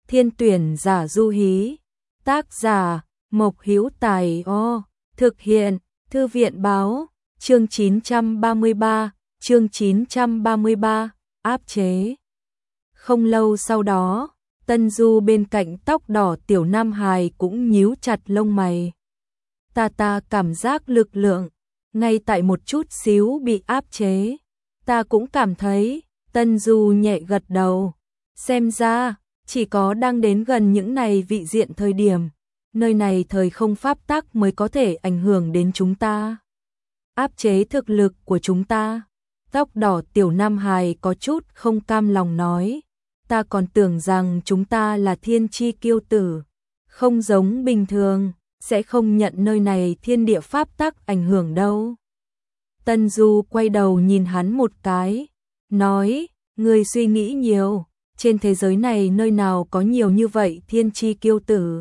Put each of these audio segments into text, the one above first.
Thiên tuyển giả du hí. Tác giả Mộc Hữu Tài. Thực hiện Thư viện báo. Chương 933. Chương 933. Áp chế. Không lâu sau đó, Tân Du bên cạnh tóc đỏ tiểu nam hài cũng nhíu chặt lông mày. Ta cảm giác lực lượng ngay tại một chút xíu bị áp chế. Ta cũng cảm thấy. Tân Du nhẹ gật đầu. Xem ra chỉ có đang đến gần những này vị diện thời điểm, nơi này thời không pháp tắc mới có thể ảnh hưởng đến chúng ta, áp chế thực lực của chúng ta. Tóc đỏ tiểu nam hài có chút không cam lòng nói, ta còn tưởng rằng chúng ta là thiên chi kiêu tử, không giống bình thường, sẽ không nhận nơi này thiên địa pháp tắc ảnh hưởng đâu. Tân Du quay đầu nhìn hắn một cái, nói, ngươi suy nghĩ nhiều, trên thế giới này nơi nào có nhiều như vậy thiên chi kiêu tử.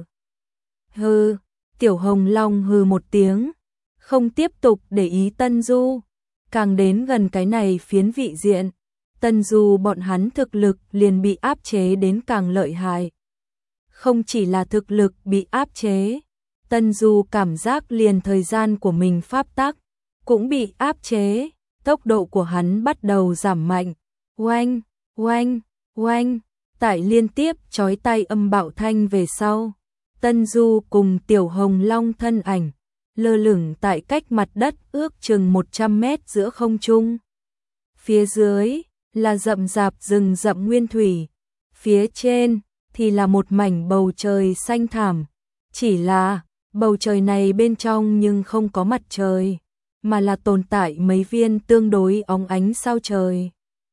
Hừ, Tiểu Hồng Long hừ một tiếng, không tiếp tục để ý Tân Du. Càng đến gần cái này phiến vị diện, Tân Du bọn hắn thực lực liền bị áp chế đến càng lợi hại. Không chỉ là thực lực bị áp chế, Tân Du cảm giác liền thời gian của mình pháp tắc cũng bị áp chế, tốc độ của hắn bắt đầu giảm mạnh. Oanh, oanh, oanh, tại liên tiếp chói tai âm bạo thanh về sau, Tân Du cùng Tiểu Hồng Long thân ảnh lơ lửng tại cách mặt đất ước chừng 100 mét giữa không trung. Phía dưới là rậm rạp rừng rậm nguyên thủy, phía trên thì là một mảnh bầu trời xanh thẳm, chỉ là bầu trời này bên trong nhưng không có mặt trời, mà là tồn tại mấy viên tương đối óng ánh sao trời.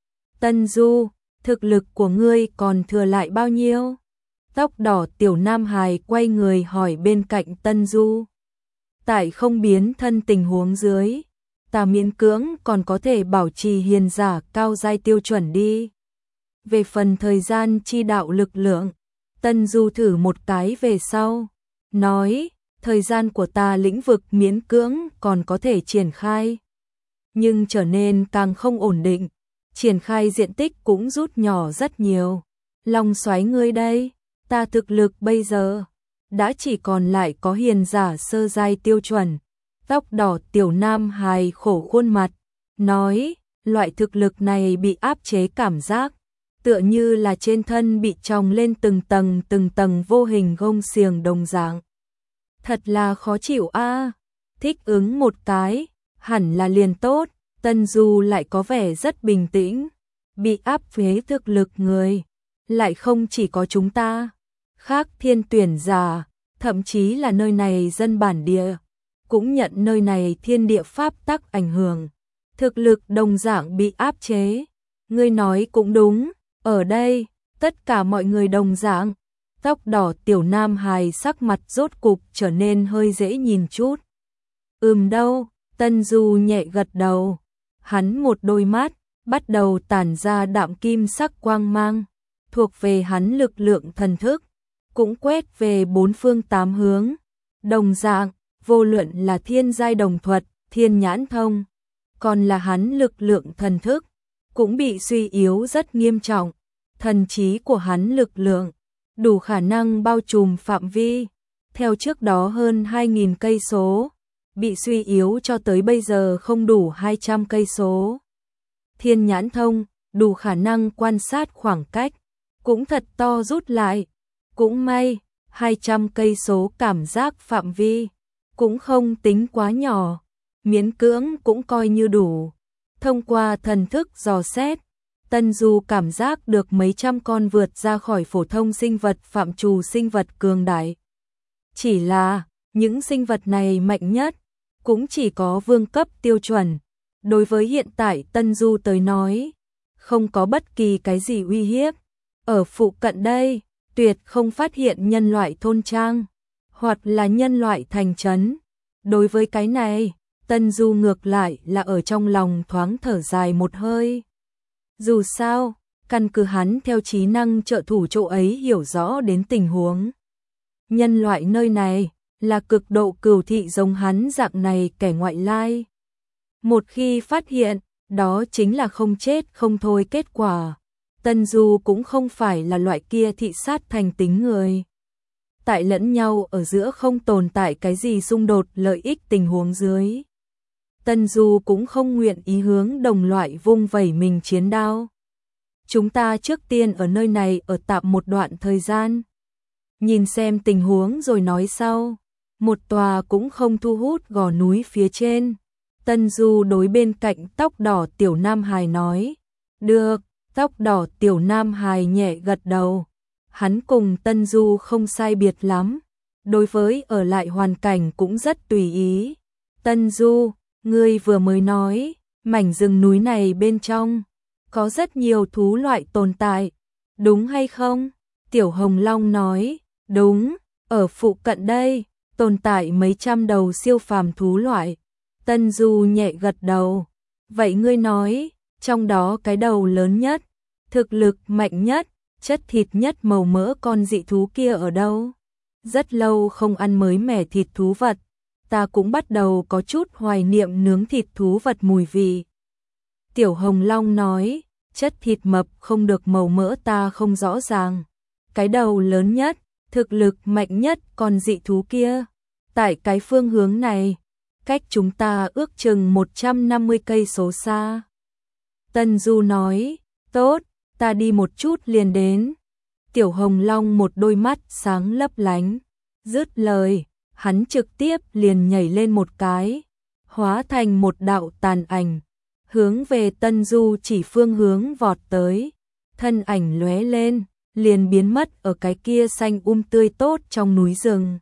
Tân Du, thực lực của ngươi còn thừa lại bao nhiêu? Tóc đỏ tiểu nam hài quay người hỏi bên cạnh Tân Du. Tại không biến thân tình huống dưới, ta miễn cưỡng còn có thể bảo trì hiền giả cao giai tiêu chuẩn đi. Về phần thời gian chi đạo lực lượng, Tân Du thử một cái về sau, nói, thời gian của ta lĩnh vực miễn cưỡng còn có thể triển khai, nhưng trở nên càng không ổn định, triển khai diện tích cũng rút nhỏ rất nhiều. Long xoáy ngươi đây, ta thực lực bây giờ đã chỉ còn lại có hiền giả sơ giai tiêu chuẩn. Tóc đỏ tiểu nam hài khổ khuôn mặt, nói, loại thực lực này bị áp chế cảm giác, tựa như là trên thân bị chồng lên từng tầng vô hình gông xiềng đồng dạng. Thật là khó chịu a. Thích ứng một cái, hẳn là liền tốt. Tân Du lại có vẻ rất bình tĩnh, bị áp chế thực lực người, lại không chỉ có chúng ta, khác thiên tuyển giả, thậm chí là nơi này dân bản địa, cũng nhận nơi này thiên địa pháp tắc ảnh hưởng, thực lực đồng dạng bị áp chế. Ngươi nói cũng đúng, ở đây, tất cả mọi người đồng dạng. Tóc đỏ tiểu nam hài sắc mặt rốt cục trở nên hơi dễ nhìn chút. Đâu, Tân Du nhẹ gật đầu. Hắn một đôi mắt bắt đầu tản ra đạm kim sắc quang mang, thuộc về hắn lực lượng thần thức, cũng quét về bốn phương tám hướng. Đồng dạng, vô luận là thiên giai đồng thuật, thiên nhãn thông, còn là hắn lực lượng thần thức, cũng bị suy yếu rất nghiêm trọng. Thần trí của hắn lực lượng đủ khả năng bao trùm phạm vi, theo trước đó hơn 2.000 cây số, bị suy yếu cho tới bây giờ không đủ 200 cây số. Thiên nhãn thông, đủ khả năng quan sát khoảng cách, cũng thật to rút lại. Cũng may, 200 cây số cảm giác phạm vi, cũng không tính quá nhỏ, miễn cưỡng cũng coi như đủ. Thông qua thần thức dò xét, Tân Du cảm giác được mấy trăm con vượt ra khỏi phổ thông sinh vật phạm trù sinh vật cường đại. Chỉ là, những sinh vật này mạnh nhất, cũng chỉ có vương cấp tiêu chuẩn. Đối với hiện tại Tân Du tới nói, không có bất kỳ cái gì uy hiếp. Ở phụ cận đây, tuyệt không phát hiện nhân loại thôn trang, hoặc là nhân loại thành trấn. Đối với cái này, Tân Du ngược lại là ở trong lòng thoáng thở dài một hơi. Dù sao, căn cứ hắn theo trí năng trợ thủ chỗ ấy hiểu rõ đến tình huống. Nhân loại nơi này là cực độ cừu thị giống hắn dạng này kẻ ngoại lai. Một khi phát hiện, đó chính là không chết không thôi kết quả. Tân Du cũng không phải là loại kia thị sát thành tính người. Tại lẫn nhau ở giữa không tồn tại cái gì xung đột lợi ích tình huống dưới. Tân Du cũng không nguyện ý hướng đồng loại vung vẩy mình chiến đao. Chúng ta trước tiên ở nơi này ở tạm một đoạn thời gian. Nhìn xem tình huống rồi nói sau. Một tòa cũng không thu hút gò núi phía trên. Tân Du đối bên cạnh tóc đỏ tiểu nam hài nói. Được, tóc đỏ tiểu nam hài nhẹ gật đầu. Hắn cùng Tân Du không sai biệt lắm. Đối với ở lại hoàn cảnh cũng rất tùy ý. Tân Du, ngươi vừa mới nói, mảnh rừng núi này bên trong có rất nhiều thú loại tồn tại, đúng hay không? Tiểu Hồng Long nói, đúng, ở phụ cận đây, tồn tại mấy trăm đầu siêu phàm thú loại. Tân Du nhẹ gật đầu, vậy ngươi nói, trong đó cái đầu lớn nhất, thực lực mạnh nhất, chất thịt nhất màu mỡ con dị thú kia ở đâu? Rất lâu không ăn mới mẻ thịt thú vật, ta cũng bắt đầu có chút hoài niệm nướng thịt thú vật mùi vị. Tiểu Hồng Long nói, chất thịt mập không được màu mỡ ta không rõ ràng. Cái đầu lớn nhất, thực lực mạnh nhất con dị thú kia. Tại cái phương hướng này, cách chúng ta ước chừng 150 cây số xa. Tân Du nói, tốt, ta đi một chút liền đến. Tiểu Hồng Long một đôi mắt sáng lấp lánh. Dứt lời, hắn trực tiếp liền nhảy lên một cái, hóa thành một đạo tàn ảnh, hướng về Tân Du chỉ phương hướng vọt tới. Thân ảnh lóe lên, liền biến mất ở cái kia xanh tươi tốt trong núi rừng.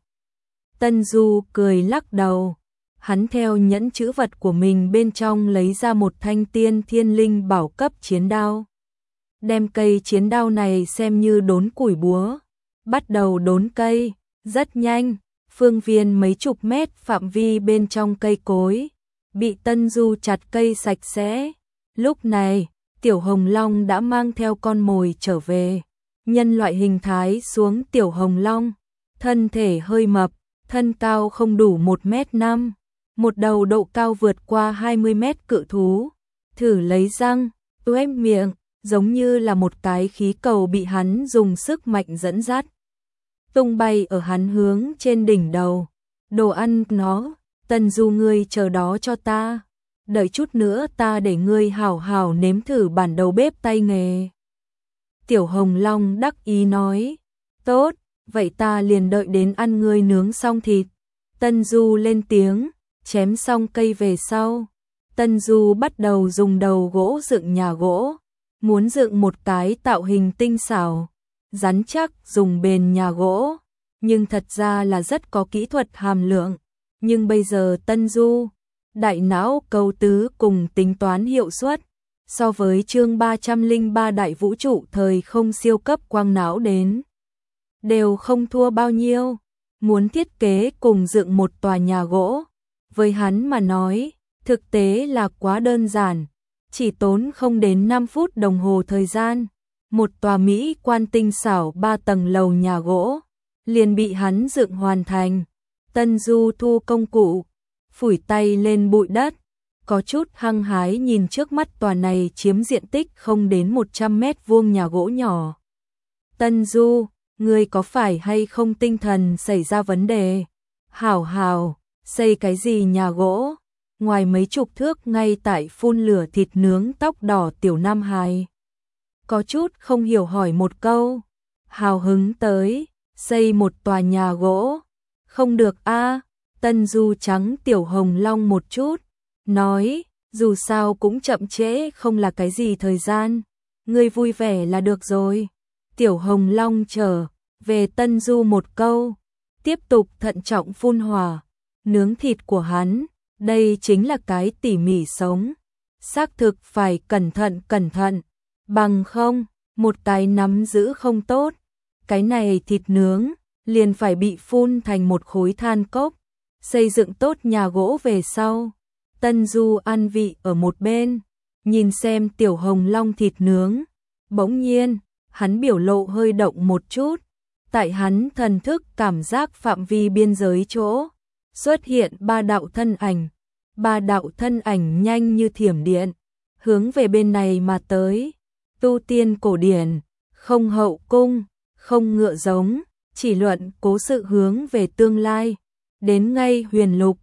Tân Du cười lắc đầu, hắn theo nhẫn chữ vật của mình bên trong lấy ra một thanh tiên thiên linh bảo cấp chiến đao. Đem cây chiến đao này xem như đốn củi búa, bắt đầu đốn cây, rất nhanh, phương viên mấy chục mét phạm vi bên trong cây cối, bị Tân Du chặt cây sạch sẽ. Lúc này, Tiểu Hồng Long đã mang theo con mồi trở về. Nhân loại hình thái xuống Tiểu Hồng Long, thân thể hơi mập, thân cao không đủ 1m5, một đầu độ cao vượt qua 20 mét cự thú, thử lấy răng, tuét miệng, giống như là một cái khí cầu bị hắn dùng sức mạnh dẫn dắt. Tung bay ở hắn hướng trên đỉnh đầu, đồ ăn nó, Tân Du ngươi chờ đó cho ta, đợi chút nữa ta để ngươi hảo hảo nếm thử bản đầu bếp tay nghề. Tiểu Hồng Long đắc ý nói, tốt, vậy ta liền đợi đến ăn ngươi nướng xong thịt. Tân Du lên tiếng, chém xong cây về sau. Tân Du bắt đầu dùng đầu gỗ dựng nhà gỗ, muốn dựng một cái tạo hình tinh xảo, rắn chắc dùng bền nhà gỗ, nhưng thật ra là rất có kỹ thuật hàm lượng. Nhưng bây giờ Tân Du, đại não cấu tứ cùng tính toán hiệu suất, so với chương 303 đại vũ trụ thời không siêu cấp quang não đến, đều không thua bao nhiêu. Muốn thiết kế cùng dựng một tòa nhà gỗ, với hắn mà nói, thực tế là quá đơn giản, chỉ tốn không đến 5 phút đồng hồ thời gian. Một tòa mỹ quan tinh xảo 3 tầng lầu nhà gỗ, liền bị hắn dựng hoàn thành. Tân Du thu công cụ, phủi tay lên bụi đất, có chút hăng hái nhìn trước mắt tòa này chiếm diện tích không đến 100 mét vuông nhà gỗ nhỏ. Tân Du, ngươi có phải hay không tinh thần xảy ra vấn đề? Hảo hảo, xây cái gì nhà gỗ? Ngoài mấy chục thước ngay tại phun lửa thịt nướng tóc đỏ tiểu nam hài, có chút không hiểu hỏi một câu. Hào hứng tới, xây một tòa nhà gỗ. Không được a. Tân Du trắng Tiểu Hồng Long một chút, nói, dù sao cũng chậm trễ không là cái gì thời gian, ngươi vui vẻ là được rồi. Tiểu Hồng Long trở về Tân Du một câu, tiếp tục thận trọng phun hỏa, nướng thịt của hắn, đây chính là cái tỉ mỉ sống, xác thực phải cẩn thận, bằng không, một cái nắm giữ không tốt, cái này thịt nướng liền phải bị phun thành một khối than cốc. Xây dựng tốt nhà gỗ về sau, Tân Du ăn vị ở một bên, nhìn xem Tiểu Hồng Long thịt nướng, bỗng nhiên, hắn biểu lộ hơi động một chút, tại hắn thần thức cảm giác phạm vi biên giới chỗ, xuất hiện 3 đạo thân ảnh, 3 đạo thân ảnh nhanh như thiểm điện, hướng về bên này mà tới. tu tiên cổ điển, không hậu cung, không ngựa giống, chỉ luận cố sự hướng về tương lai. Đến ngay huyền lục,